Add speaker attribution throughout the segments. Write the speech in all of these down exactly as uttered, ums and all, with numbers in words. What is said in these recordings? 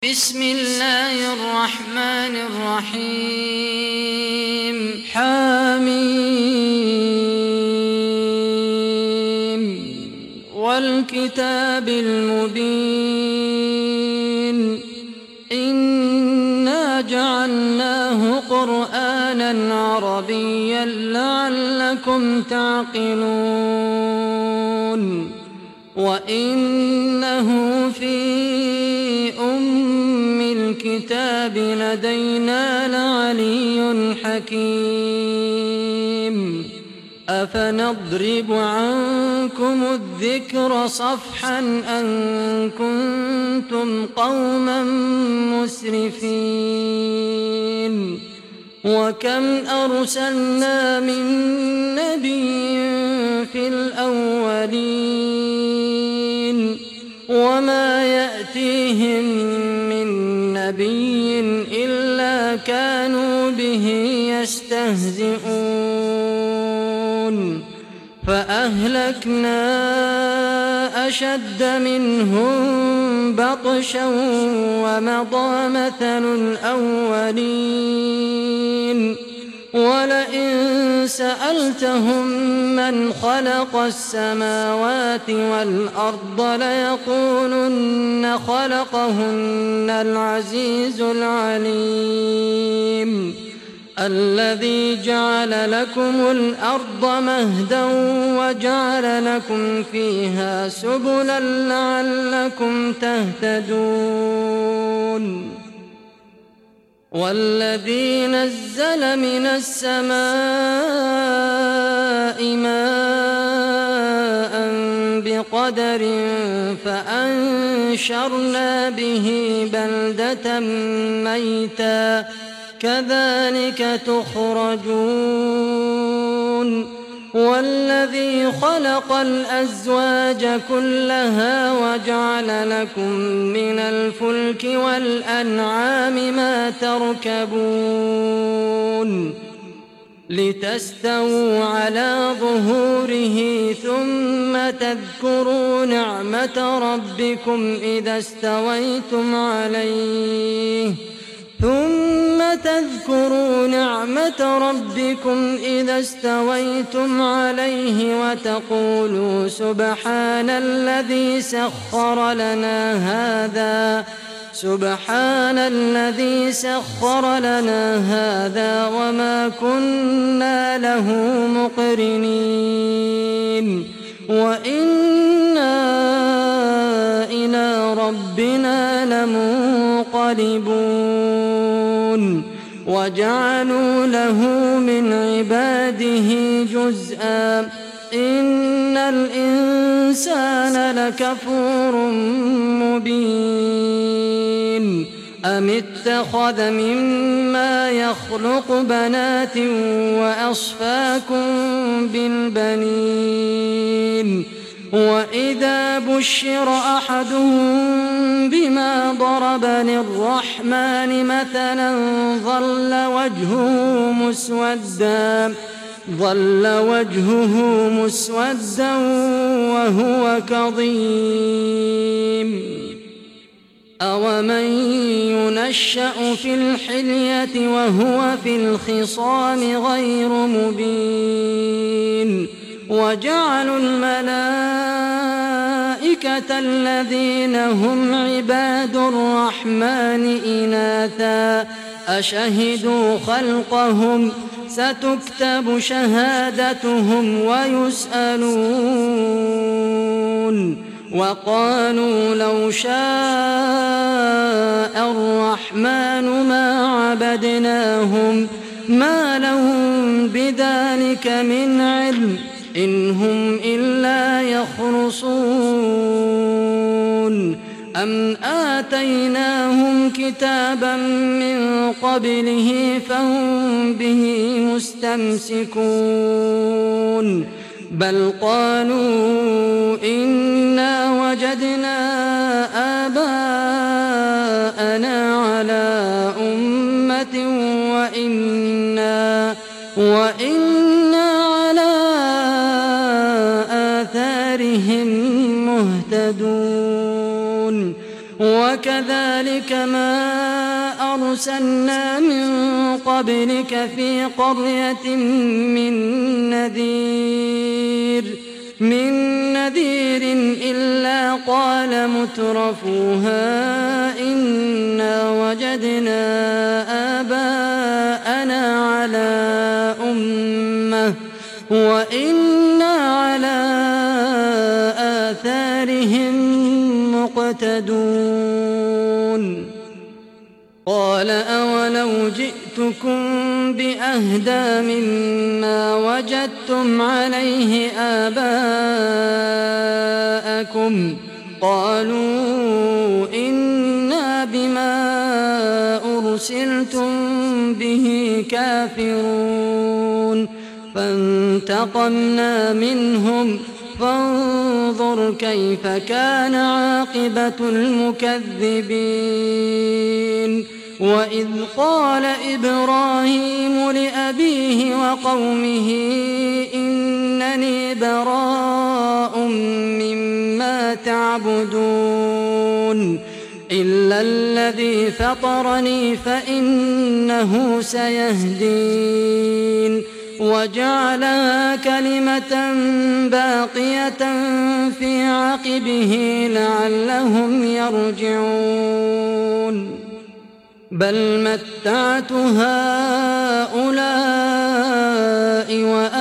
Speaker 1: بسم الله الرحمن الرحيم
Speaker 2: حميم والكتاب المبين إنا جعلناه قرآنا عربيا لعلكم تعقلون وإنه في الكتاب لدينا لعلي حكيم أفنضرب عنكم الذكر صفحا أن كنتم قوما مسرفين وكم أرسلنا من نبي في الأولين وما يأتيهم نبي إلا كانوا به يستهزئون فأهلكنا أشد منهم بطشا ومضى مثل الأولين ولئن سألتهم من خلق السماوات والأرض ليقولن خلقهن العزيز العليم الذي جعل لكم الأرض مهدا وجعل لكم فيها سبلا لعلكم تهتدون والذي نزل من السماء ماء بقدر فأنشرنا به بلدة ميتا كذلك تخرجون والذي خلق الأزواج كلها وجعل لكم من الفلك والأنعام ما تركبون لتستووا على ظهوره ثم تذكروا نعمة ربكم إذا استويتم عليه ثم تذكروا نعمة ربكم إذا استويتم عليه وتقولوا سبحان الذي سخر لنا هذا سبحان الذي سخر لنا هذا وما كنا له مقرنين وإنا إلى ربنا لمنقلبون وجعلوا له من عباده جزءا إن الإنسان لكفور مبين أم اتخذ مما يخلق بنات وأصفاكم بالبنين وإذا بشر أحدهم بما ضرب للرحمن مثلا ظل وجهه مسودا ظل وجهه مسودا وهو كظيم أومن ينشأ في الحلية وهو في الخصام غير مبين وجعلوا الملائكة الذين هم عباد الرحمن إناثا أشهدوا خلقهم ستكتب شهادتهم ويسألون وقالوا لو شاء الرحمن ما عبدناهم ما لهم بذلك من علم إن هم إلا يخرصون أم آتيناهم كتابا من قبله فهم به مستمسكون بل قالوا إنا وجدنا آباءنا على أمة وإنا وإنا على آثارهم مهتدون وكذلك وكذلك ما أرسلنا من قبلك في قرية من نذير من نذير إلا قال مترفوها إنا وجدنا آباءنا على أمة وإنا على آثارهم مقتدون قال أولو جئتكم بأهدى مما وجدتم عليه آباءكم قالوا إنا بما أرسلتم به كافرون فانتقمنا منهم فانظر كيف كان عاقبة المكذبين وإذ قال إبراهيم لأبيه وقومه إنني براء مما تعبدون إلا الذي فطرني فإنه سيهدين وجعلها كلمة باقية في عقبه لعلهم يرجعون بل متعت هؤلاء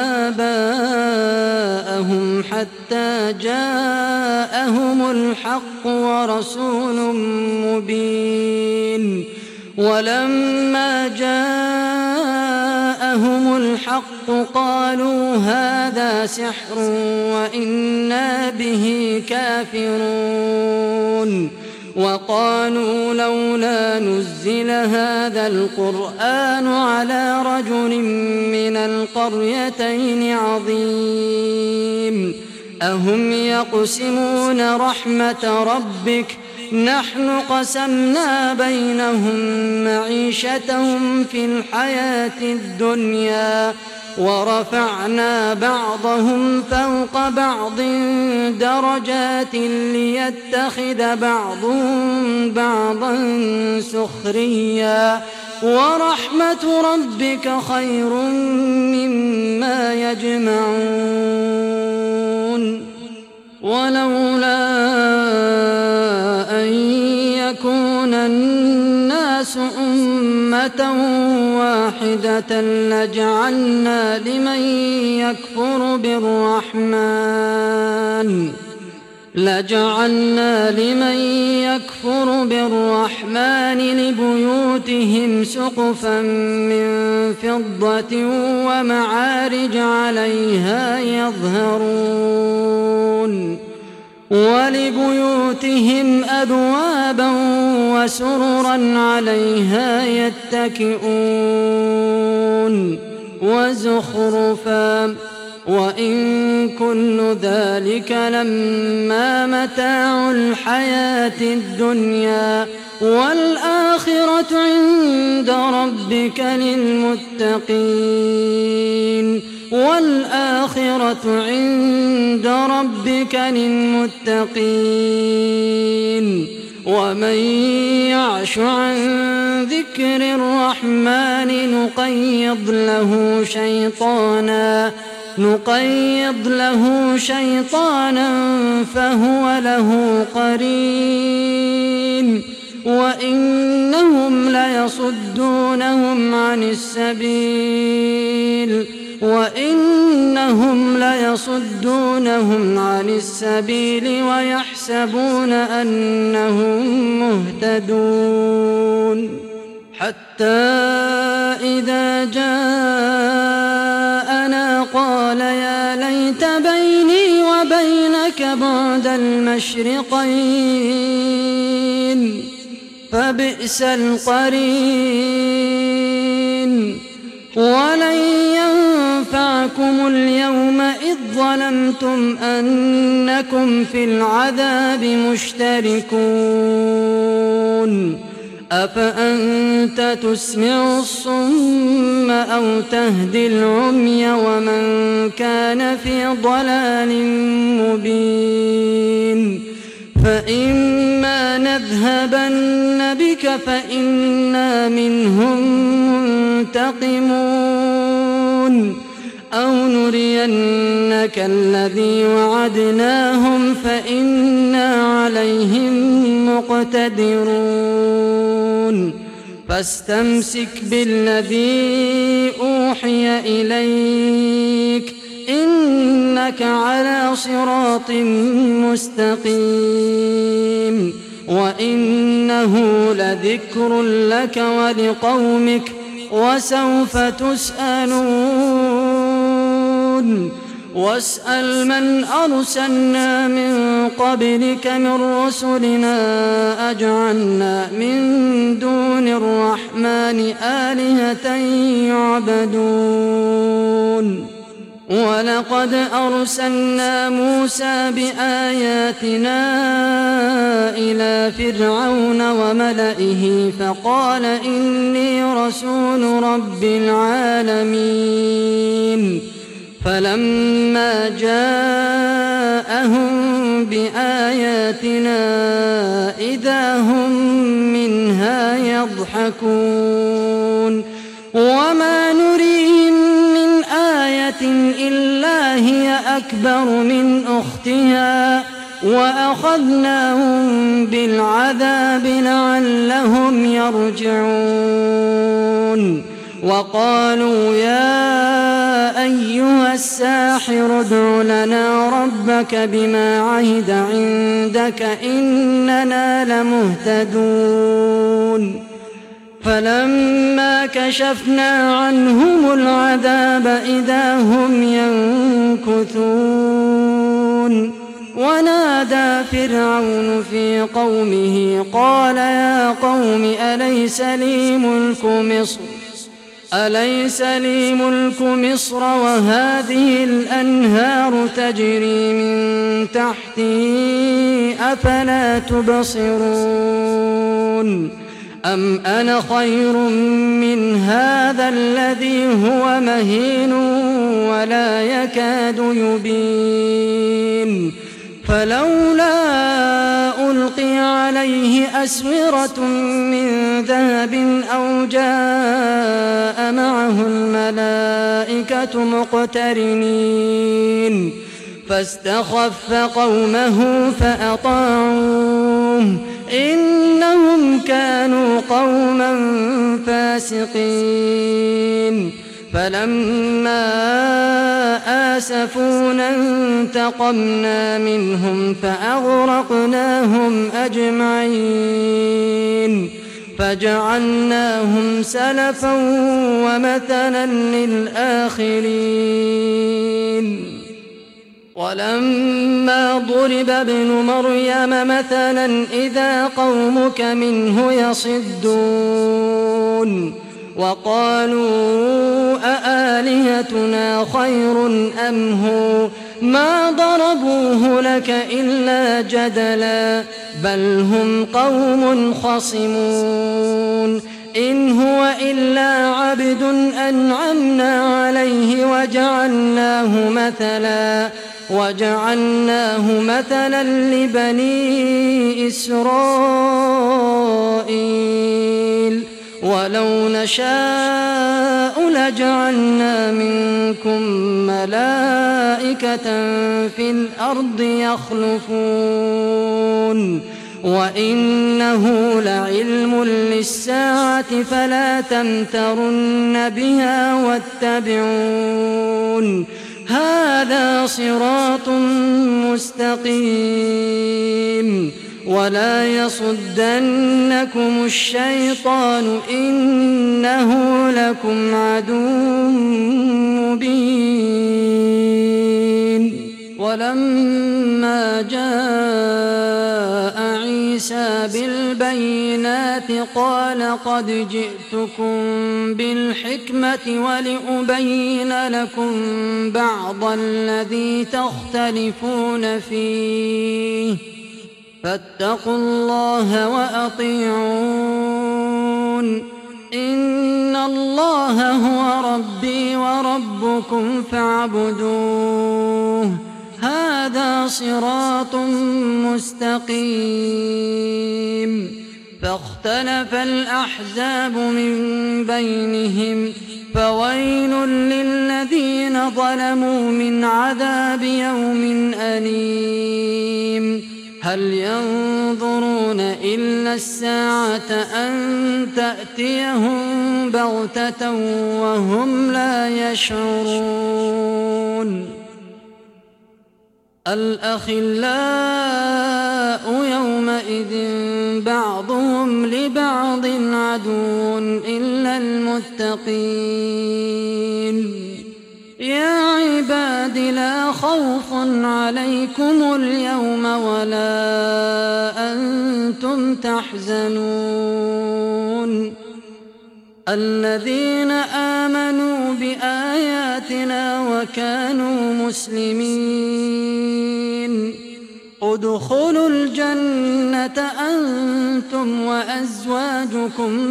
Speaker 2: وآباءهم حتى جاءهم الحق ورسول مبين ولما جاءهم الحق قالوا هذا سحر وإنا به كافرون وقالوا لولا نزل هذا القرآن على رجل من القريتين عظيم أهم يقسمون رحمة ربك نحن قسمنا بينهم معيشتهم في الحياة الدنيا ورفعنا بعضهم فوق بعض درجات ليتخذ بعضهم بعضا سخريا ورحمة ربك خير مما يجمعون ولولا أن يكون الناس أمة واحدة لجعلنا لمن يكفر بالرحمن لجعلنا لمن يكفر بالرحمن لبيوتهم سقفا من فضة ومعارج عليها يظهرون ولبيوتهم أبوابا وسررا عليها يتكئون وزخرفا وإن كل ذلك لما متاع الحياة الدنيا والآخرة عند ربك للمتقين والآخرة عند ربك للمتقين ومن يعش عن ذكر الرحمن نقيض له شيطانا نقيض له شيطانا فهو له قرين وإنهم ليصدونهم عن السبيل وإنهم ليصدونهم عن السبيل ويحسبون أنهم مهتدون حتى إذا جاءنا قال يا ليت بيني وبينك بعد المشرقين فبئس القرين ولن ينفعكم اليوم إذ ظلمتم أنكم في العذاب مشتركون أفأنت تسمع الصم أو تهدي العمي ومن كان في ضلال مبين فإما نذهبن بك فإنا منهم منتقمون أو نرينك الذي وعدناهم فإنا عليهم مقتدرون فاستمسك بالذي أوحي إليك إنك على صراط مستقيم وإنه لذكر لك ولقومك وسوف تسألون واسأل من أرسلنا من قبلك من رسلنا أجعلنا من دون الرحمن آلهة يعبدون ولقد أرسلنا موسى بآياتنا إلى فرعون وملئه فقال إني رسول رب العالمين فلما جاءهم بآياتنا إذا هم منها يضحكون وما نريهم من آية إلا هي أكبر من أختها وأخذناهم بالعذاب لعلهم يرجعون وقالوا يا أيها الساحر ادع لنا ربك بما عهد عندك إننا لمهتدون فلما كشفنا عنهم العذاب إذا هم ينكثون ونادى فرعون في قومه قال يا قوم أليس لي ملك مصر أليس لي ملك مصر وهذه الأنهار تجري من تحتي أفلا تبصرون أم أنا خير من هذا الذي هو مهين ولا يكاد يبين فلولا ألقي عليه أسورة من ذهب أو جاء معه الملائكة مقترنين فاستخف قومه فأطاعوه إنهم كانوا قوما فاسقين فلما آسفونا انتقمنا منهم فأغرقناهم أجمعين فجعلناهم سلفا ومثلا للآخرين ولما ضرب ابن مريم مثلا إذا قومك منه يصدون وقالوا أآلهتنا خير أم هو ما ضربوه لك إلا جدلا بل هم قوم خصمون إن هو إلا عبد أنعمنا عليه وجعلناه مثلا وجعلناه مثلا لبني إسرائيل ولو نشاء لجعلنا منكم ملائكة في الأرض يخلفون وإنه لعلم للساعة فلا تمترن بها واتبعون هذا صراط مستقيم ولا يصدنكم الشيطان إنه لكم عدو مبين ولما جاء عيسى بالبينات قال قد جئتكم بالحكمة ولأبين لكم بعض الذي تختلفون فيه فاتقوا الله وأطيعون إن الله هو ربي وربكم فاعبدوه هذا صراط مستقيم فاختلف الأحزاب من بينهم فويل للذين ظلموا من عذاب يوم أليم هل ينظرون إلا الساعة أن تأتيهم بغتة وهم لا يشعرون الأخلاء يومئذ بعضهم لبعض عدو إلا المتقين يا عباد لا خوف عليكم اليوم ولا أنتم تحزنون الذين آمنوا بآياتنا وكانوا مسلمين ادخلوا الجنة أنتم وأزواجكم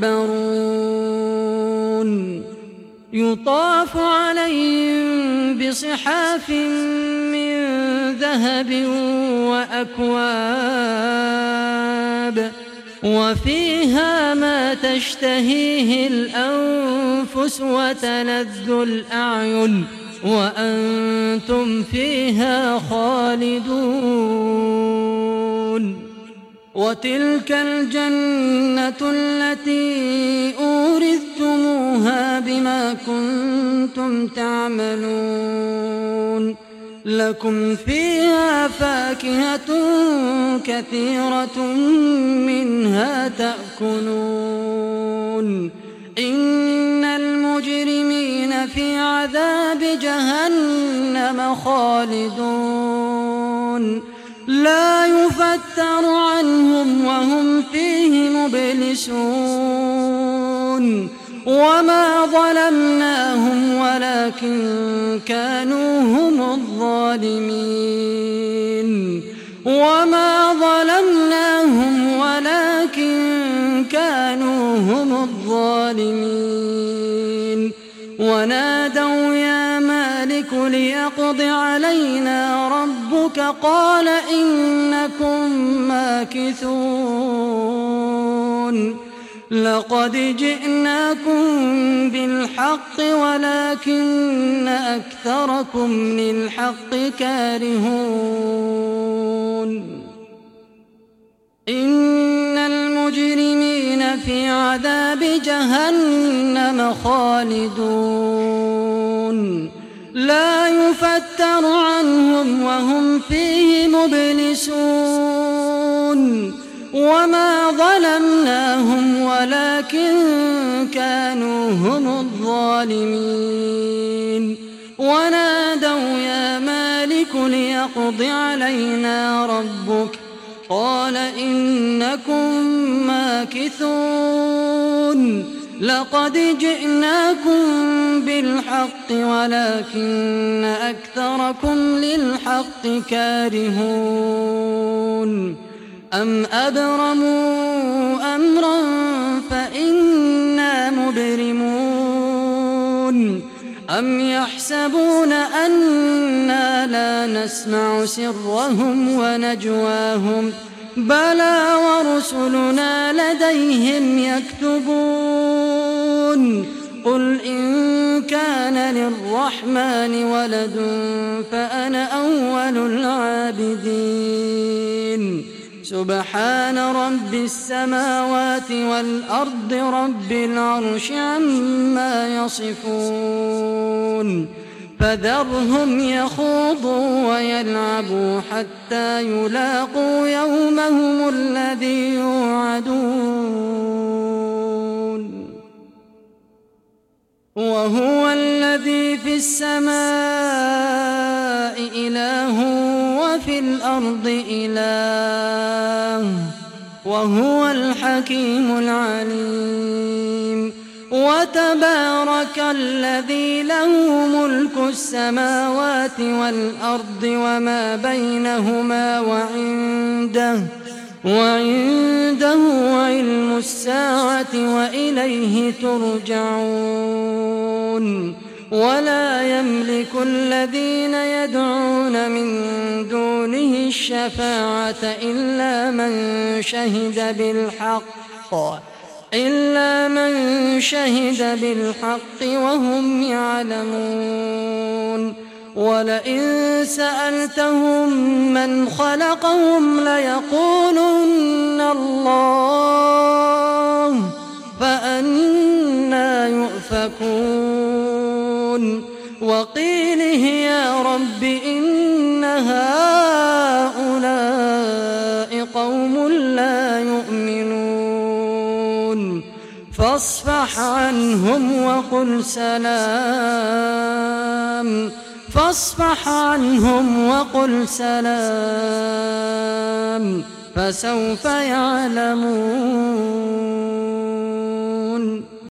Speaker 2: تحبرون يطاف عليهم بصحاف من ذهب وأكواب وفيها ما تشتهيه الأنفس وتلذ الأعين وأنتم فيها خالدون وتلك الجنة التي أورثتموها بما كنتم تعملون لكم فيها فاكهة كثيرة منها تأكلون إن المجرمين في عذاب جهنم خالدون لا يفتر عنهم وهم فيه مبلسون وما ظلمناهم ولكن كانوا هم الظالمين وما ظلمناهم ولكن كانوا هم الظالمين ونادوا يا مالك ليقض علينا ربك قال إنكم ماكثون لقد جئناكم بالحق ولكن أكثركم للحق كارهون إن المجرمين في عذاب جهنم خالدون لا يفتر عنهم وهم فيه مبلسون وما ظلمناهم ولكن كانوا هم الظالمين ونادوا يا مالك ليقض علينا ربك قال إنكم ماكثون لقد جئناكم بالحق ولكن أكثركم للحق كارهون أم أبرموا أمرا فإنا مبرمون أم يحسبون أنا لا نسمع سرهم ونجواهم بلى ورسلنا لديهم يكتبون قل إن كان للرحمن ولد فأنا أول العابدين سبحان رب السماوات والأرض رب العرش عما يصفون فذرهم يخوضوا ويلعبوا حتى يلاقوا يومهم الذي يوعدون وهو الذي في السماء إله وفي الأرض إله وهو الحكيم العليم وتبارك الذي له ملك السماوات والأرض وما بينهما وعنده وعنده علم الساعة وإليه ترجعون ولا يملك الذين يدعون من دونه الشفاعة إلا من شهد بالحق إلا من شهد بالحق وهم يعلمون ولئن سألتهم من خلقهم ليقولن الله فأنى يؤفكون وقيله يا رب إن هؤلاء قوم لا يؤمنون فاصفح عنهم وقل سلام فاصفح عنهم وقل سلام فسوف يعلمون.